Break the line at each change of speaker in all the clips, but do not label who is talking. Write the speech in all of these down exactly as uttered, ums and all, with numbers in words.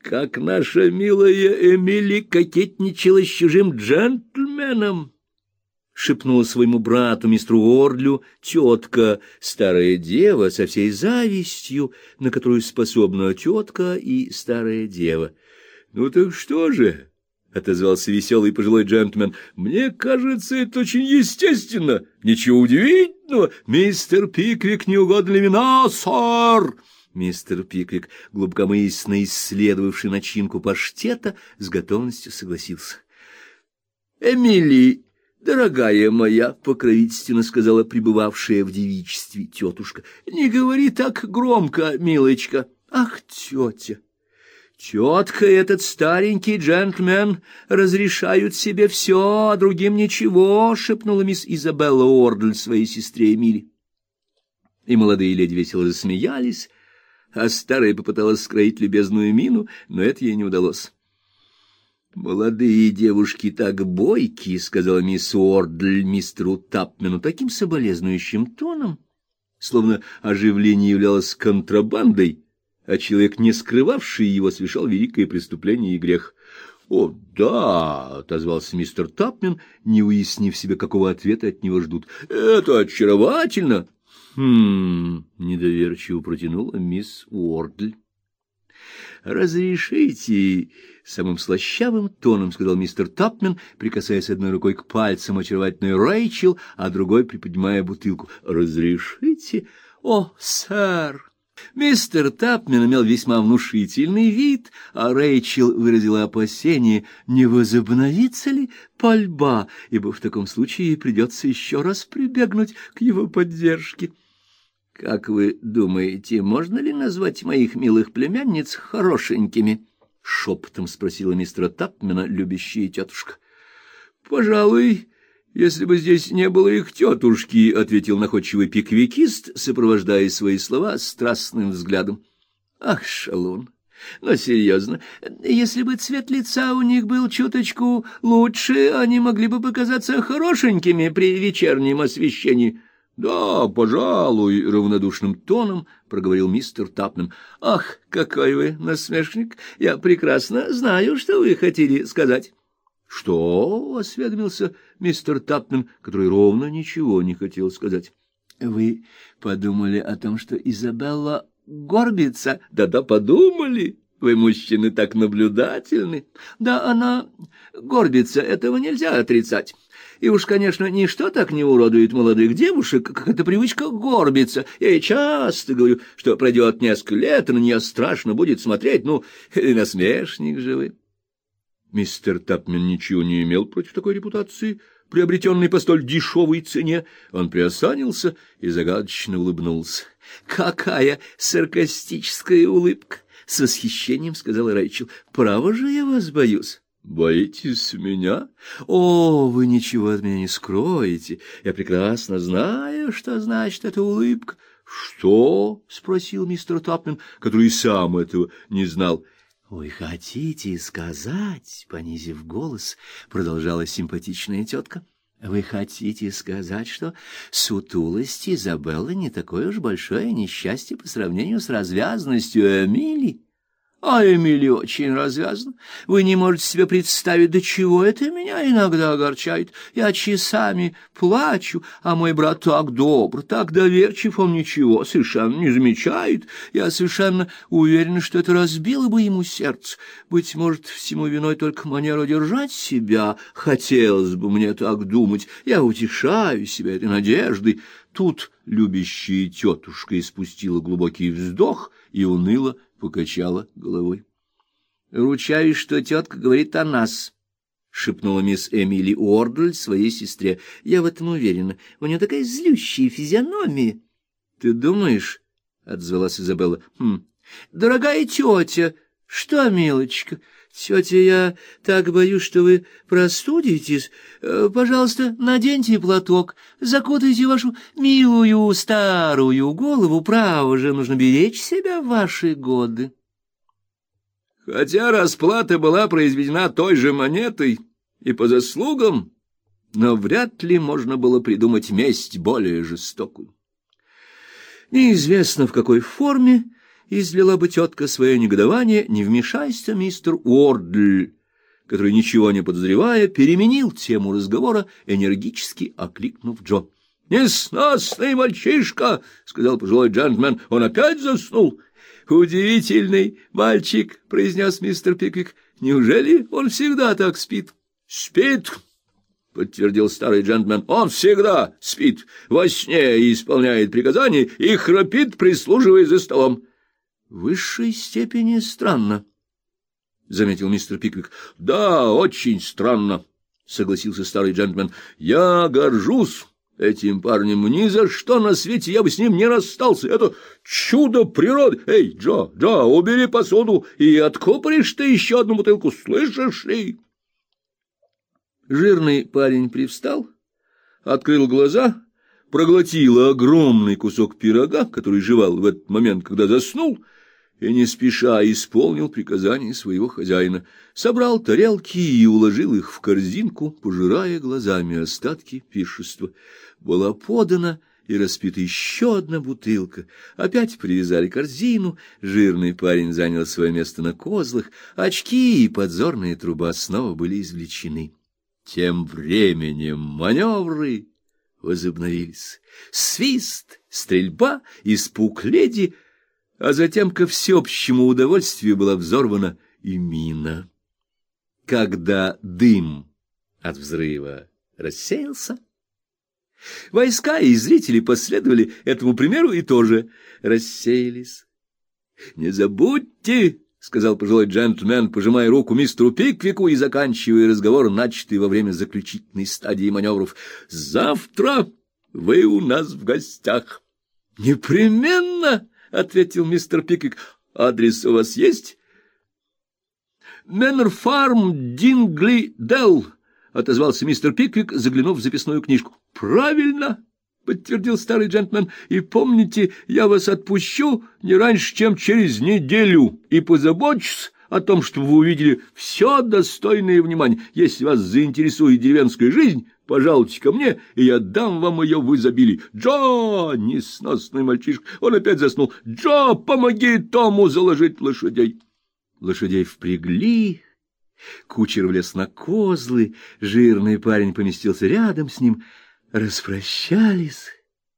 как наша милая Эмили кокетничала с чужим джентльменом, — шепнула своему брату, мистеру Уордлю, тетка, старая дева, со всей завистью, на которую способна тетка и старая дева. — Ну так что же? — отозвался веселый пожилой джентльмен. — Мне кажется, это очень естественно. Ничего удивительного. Мистер Пиквик, не угодно ли вина, сэр? Мистер Пиквик, глубокомысленно исследовавший начинку паштета, с готовностью согласился. — Эмили, дорогая моя, — покровительственно сказала пребывавшая в девичестве тетушка, — не говори так громко, милочка. — Ах, тетя! Тетка и этот старенький джентльмен разрешают себе все, а другим ничего, — шепнула мисс Изабелла Уордль своей сестре Эмили. И молодые леди весело засмеялись, а старая попыталась скроить любезную мину, но это ей не удалось. — Молодые девушки так бойки, — сказала мисс Уордль мистеру Тапмену таким соболезнующим тоном, словно оживление являлось контрабандой, а человек, не скрывавший его, совершал великое преступление и грех. — О, да, — отозвался мистер Тапмен, не уяснив себе, какого ответа от него ждут. — Это очаровательно. — Хм, — недоверчиво протянула мисс Уордль. — Разрешите, — самым слащавым тоном сказал мистер Тапмен, прикасаясь одной рукой к пальцам очаровательной Рэйчел, а другой приподнимая бутылку. — Разрешите? — О, сэр! Мистер Тапмен имел весьма внушительный вид, а Рэйчел выразила опасение, не возобновится ли пальба, ибо в таком случае придется еще раз прибегнуть к его поддержке. — Как вы думаете, можно ли назвать моих милых племянниц хорошенькими? — шепотом спросила мистера Тапмена любящая тетушка. — Пожалуй, если бы здесь не было их тетушки, — ответил находчивый пиквикист, сопровождая свои слова страстным взглядом. — Ах, шалун! Но серьезно, если бы цвет лица у них был чуточку лучше, они могли бы показаться хорошенькими при вечернем освещении. — Да, пожалуй, — равнодушным тоном проговорил мистер Тапмен. — Ах, какой вы насмешник! Я прекрасно знаю, что вы хотели сказать. — Что? — осведомился мистер Тапмен, который ровно ничего не хотел сказать. — Вы подумали о том, что Изабелла горбится? Да — Да-да, подумали. Вы, мужчины, так наблюдательны. Да, она горбится, этого нельзя отрицать. И уж, конечно, ничто так не уродует молодых девушек, как эта привычка горбиться. Я ей часто говорю, что пройдет несколько лет, и на нее страшно будет смотреть. Ну, и насмешник же вы. Мистер Тапмен ничего не имел против такой репутации, приобретенной по столь дешевой цене. Он приосанился и загадочно улыбнулся. — Какая саркастическая улыбка! — с восхищением сказала Рэйчел. — Право же я вас боюсь. — Боитесь меня? — О, вы ничего от меня не скроете. Я прекрасно знаю, что значит эта улыбка. — Что? — спросил мистер Тапмен, который сам этого не знал. — Вы хотите сказать, — понизив голос, продолжала симпатичная тетка, — вы хотите сказать, что сутулость Изабеллы не такое уж большое несчастье по сравнению с развязностью Эмили? А Эмили очень развязна. Вы не можете себе представить, до чего это меня иногда огорчает. Я часами плачу, а мой брат так добр, так доверчив, он ничего совершенно не замечает. Я совершенно уверена, что это разбило бы ему сердце. Быть может, всему виной только манера держать себя. Хотелось бы мне так думать. Я утешаю себя этой надеждой. Тут любящая тетушка испустила глубокий вздох и уныло покачала головой. — Ручаюсь, что тетка говорит о нас, — шепнула мисс Эмили Уордль своей сестре. — Я в этом уверена. У нее такая злющая физиономия. — Ты думаешь? — отзвалась Изабелла. — Хм. — Дорогая тетя! Что, милочка? Тетя, я так боюсь, что вы простудитесь. Пожалуйста, наденьте платок, закутайте вашу милую старую голову. Право же, нужно беречь себя в ваши годы. Хотя расплата была произведена той же монетой и по заслугам, но вряд ли можно было придумать месть более жестокую. Неизвестно, в какой форме излила бы тетка свое негодование, не вмешайся, мистер Уордль, который, ничего не подозревая, переменил тему разговора, энергически окликнув Джо. — Несносный мальчишка! — сказал пожилой джентльмен. — Он опять заснул? — Удивительный мальчик! — произнес мистер Пиквик. — Неужели он всегда так спит? — Спит! — подтвердил старый джентльмен. — Он всегда спит, во сне исполняет приказания и храпит, прислуживая за столом. — В высшей степени странно, — заметил мистер Пиквик. — Да, очень странно, — согласился старый джентльмен. — Я горжусь этим парнем. Ни за что на свете я бы с ним не расстался. Это чудо природы. Эй, Джо, Джо, убери посуду и откупоришь ты еще одну бутылку, слышишь ли? Жирный парень привстал, открыл глаза, проглотил огромный кусок пирога, который жевал в этот момент, когда заснул, и не спеша исполнил приказание своего хозяина, собрал тарелки и уложил их в корзинку, пожирая глазами остатки пиршества. Была подана и распита еще одна бутылка. Опять привязали корзину, жирный парень занял свое место на козлах, очки и подзорная труба снова были извлечены. Тем временем маневры возобновились. Свист, стрельба, испуг леди, а затем ко всеобщему удовольствию была взорвана и мина. Когда дым от взрыва рассеялся, войска и зрители последовали этому примеру и тоже рассеялись. — Не забудьте, — сказал пожилой джентльмен, пожимая руку мистеру Пиквику и заканчивая разговор, начатый во время заключительной стадии маневров, — завтра вы у нас в гостях. — Непременно! — ответил мистер Пиквик. — Адрес у вас есть? — Мэннер Фарм, Дингли Делл, — отозвался мистер Пиквик, заглянув в записную книжку. — Правильно, — подтвердил старый джентльмен. — И помните, я вас отпущу не раньше, чем через неделю, и позабочусь о том, чтобы вы увидели все достойное внимания. Если вас заинтересует деревенская жизнь, пожалуйте ко мне, и я дам вам ее в изобилии. Джо, несносный мальчишка, он опять заснул. Джо, помоги Тому заложить лошадей. Лошадей впрягли, кучер влез на козлы, жирный парень поместился рядом с ним, распрощались,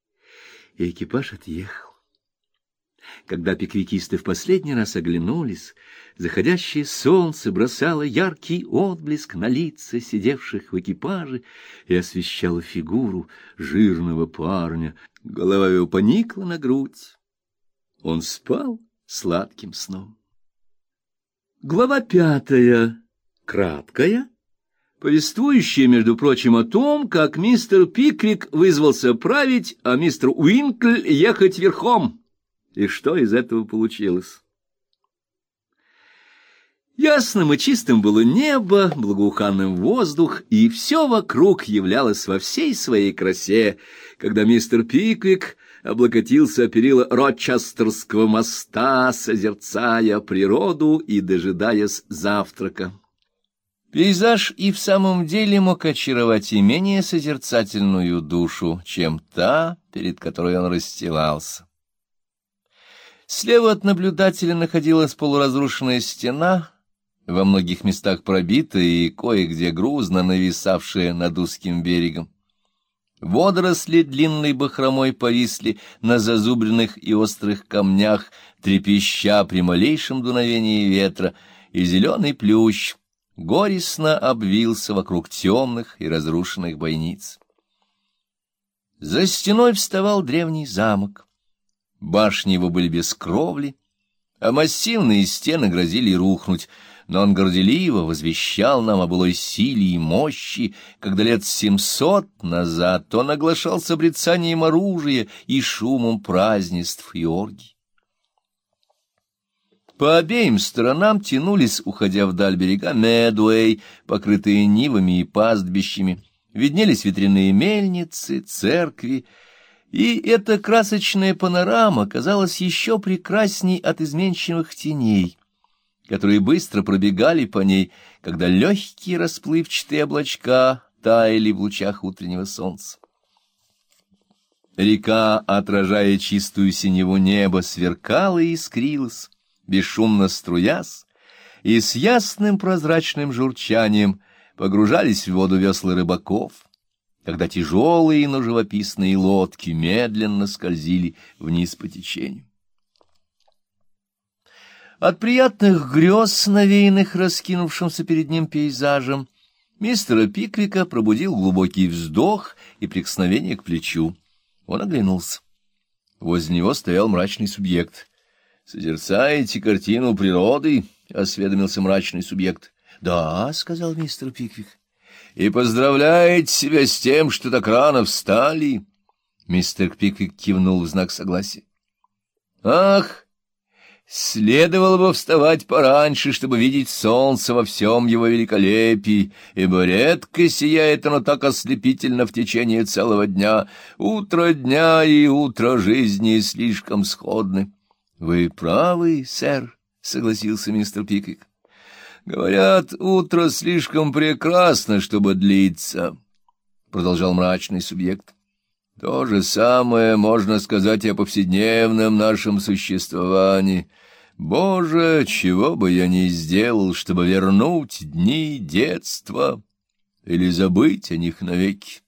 и экипаж отъехал. Когда пиквикисты в последний раз оглянулись, заходящее солнце бросало яркий отблеск на лица сидевших в экипаже и освещало фигуру жирного парня. Голова его поникла на грудь. Он спал сладким сном. Глава пятая, краткая, повествующая, между прочим, о том, как мистер Пиквик вызвался править, а мистер Уинкль ехать верхом. И что из этого получилось? Ясным и чистым было небо, благоуханным воздух, и все вокруг являлось во всей своей красе, когда мистер Пиквик облокотился о перила Рочестерского моста, созерцая природу и дожидаясь завтрака. Пейзаж и в самом деле мог очаровать и менее созерцательную душу, чем та, перед которой он расстилался. Слева от наблюдателя находилась полуразрушенная стена, во многих местах пробитая и кое-где грузно нависавшая над узким берегом. Водоросли длинной бахромой повисли на зазубренных и острых камнях, трепеща при малейшем дуновении ветра, и зеленый плющ горестно обвился вокруг темных и разрушенных бойниц. За стеной вставал древний замок. Башни его были без кровли, а массивные стены грозили рухнуть, но он горделиво возвещал нам о былой силе и мощи, когда лет семьсот назад он оглашал с обрицанием оружия и шумом празднеств и оргий. По обеим сторонам тянулись, уходя вдаль берега, Медуэй, покрытые нивами и пастбищами, виднелись ветряные мельницы, церкви, и эта красочная панорама казалась еще прекрасней от изменчивых теней, которые быстро пробегали по ней, когда легкие расплывчатые облачка таяли в лучах утреннего солнца. Река, отражая чистую синеву неба, сверкала и искрилась, бесшумно струясь, и с ясным прозрачным журчанием погружались в воду весла рыбаков, когда тяжелые, но живописные лодки медленно скользили вниз по течению. От приятных грез, навеянных раскинувшимся перед ним пейзажем, мистера Пиквика пробудил глубокий вздох и прикосновение к плечу. Он оглянулся. Возле него стоял мрачный субъект. — Созерцаете картину природы? — осведомился мрачный субъект. — Да, — сказал мистер Пиквик. — И поздравляете себя с тем, что так рано встали? Мистер Пиквик кивнул в знак согласия. — Ах! Следовало бы вставать пораньше, чтобы видеть солнце во всем его великолепии, ибо редко сияет оно так ослепительно в течение целого дня. Утро дня и утро жизни слишком сходны. — Вы правы, сэр, — согласился мистер Пиквик. — Говорят, утро слишком прекрасно, чтобы длиться, — продолжал мрачный субъект. — То же самое можно сказать и о повседневном нашем существовании. Боже, чего бы я ни сделал, чтобы вернуть дни детства или забыть о них навеки.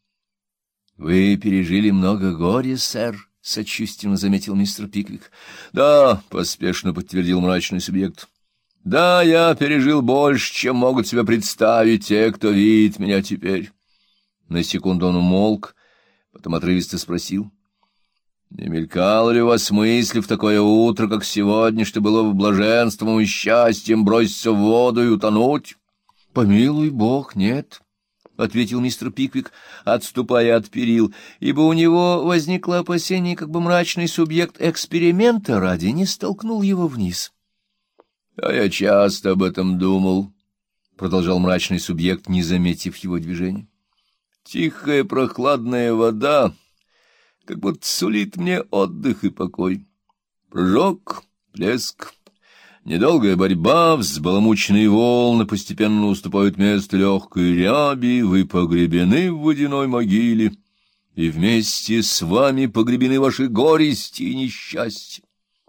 — Вы пережили много горя, сэр, — сочувственно заметил мистер Пиквик. — Да, — поспешно подтвердил мрачный субъект. — Да, я пережил больше, чем могут себе представить те, кто видит меня теперь. На секунду он умолк, потом отрывисто спросил: — Не мелькало ли у вас мысли в такое утро, как сегодня, что было бы блаженством и счастьем броситься в воду и утонуть? — Помилуй бог, нет, — ответил мистер Пиквик, отступая от перил, ибо у него возникло опасение, как бы мрачный субъект эксперимента ради не столкнул его вниз. — А я часто об этом думал, — продолжал мрачный субъект, не заметив его движения. — Тихая прохладная вода как будто сулит мне отдых и покой. Прыжок, плеск, недолгая борьба, взбаламученные волны постепенно уступают место легкой ряби, вы погребены в водяной могиле, и вместе с вами погребены ваши горести и несчастья.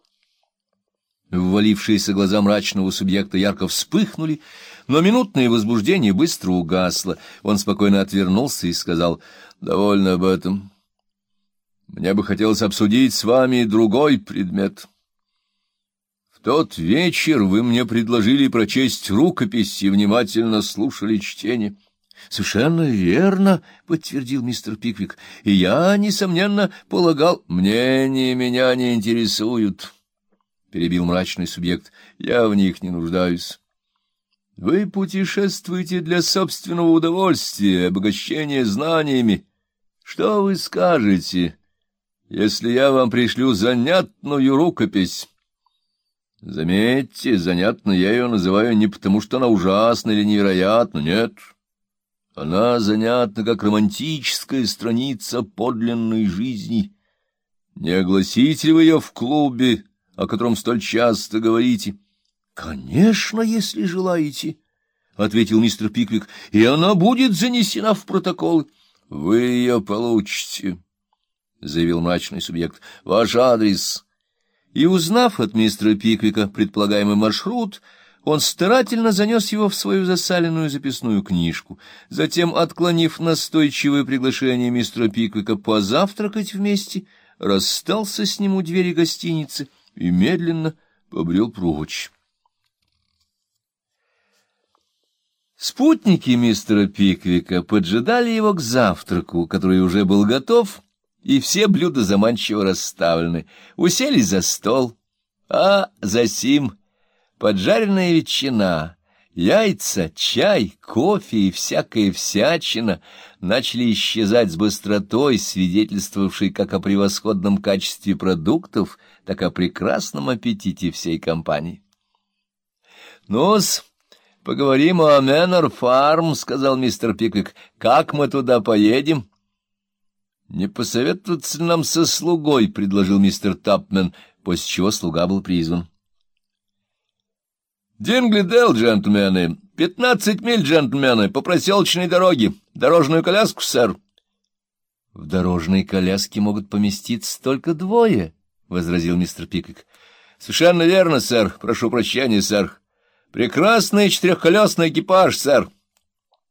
Ввалившиеся глаза мрачного субъекта ярко вспыхнули, но минутное возбуждение быстро угасло. Он спокойно отвернулся и сказал: — Довольно об этом. Мне бы хотелось обсудить с вами другой предмет. В тот вечер вы мне предложили прочесть рукопись и внимательно слушали чтение. — Совершенно верно, — подтвердил мистер Пиквик, — и я, несомненно, полагал... — Мнения меня не интересуют, — перебил мрачный субъект, — я в них не нуждаюсь. Вы путешествуете для собственного удовольствия, обогащения знаниями. Что вы скажете, если я вам пришлю занятную рукопись? Заметьте, занятно я ее называю не потому, что она ужасна или невероятна, нет. Она занятна, как романтическая страница подлинной жизни. Не огласите ли вы ее в клубе, о котором столь часто говорите? — Конечно, если желаете, — ответил мистер Пиквик, — и она будет занесена в протоколы. — Вы ее получите, — заявил мрачный субъект. — Ваш адрес. И, узнав от мистера Пиквика предполагаемый маршрут, он старательно занес его в свою засаленную записную книжку. Затем, отклонив настойчивое приглашение мистера Пиквика позавтракать вместе, расстался с ним у двери гостиницы и медленно побрел прочь. Спутники мистера Пиквика поджидали его к завтраку, который уже был готов, и все блюда заманчиво расставлены. Уселись за стол, а засим поджаренная ветчина, яйца, чай, кофе и всякая всячина начали исчезать с быстротой, свидетельствовавшей как о превосходном качестве продуктов, так и о прекрасном аппетите всей компании. — Ну-с, поговорим о Мэннер-фарм, — сказал мистер Пиквик. — Как мы туда поедем? — Не посоветоваться нам со слугой, — предложил мистер Тапмен, после чего слуга был призван. — Динглидейл, джентльмены, пятнадцать миль, джентльмены, по проселочной дороге. Дорожную коляску, сэр. — В дорожной коляске могут поместиться только двое, — возразил мистер Пиквик. — Совершенно верно, сэр. Прошу прощения, сэр. Прекрасный четырехколесный экипаж, сэр.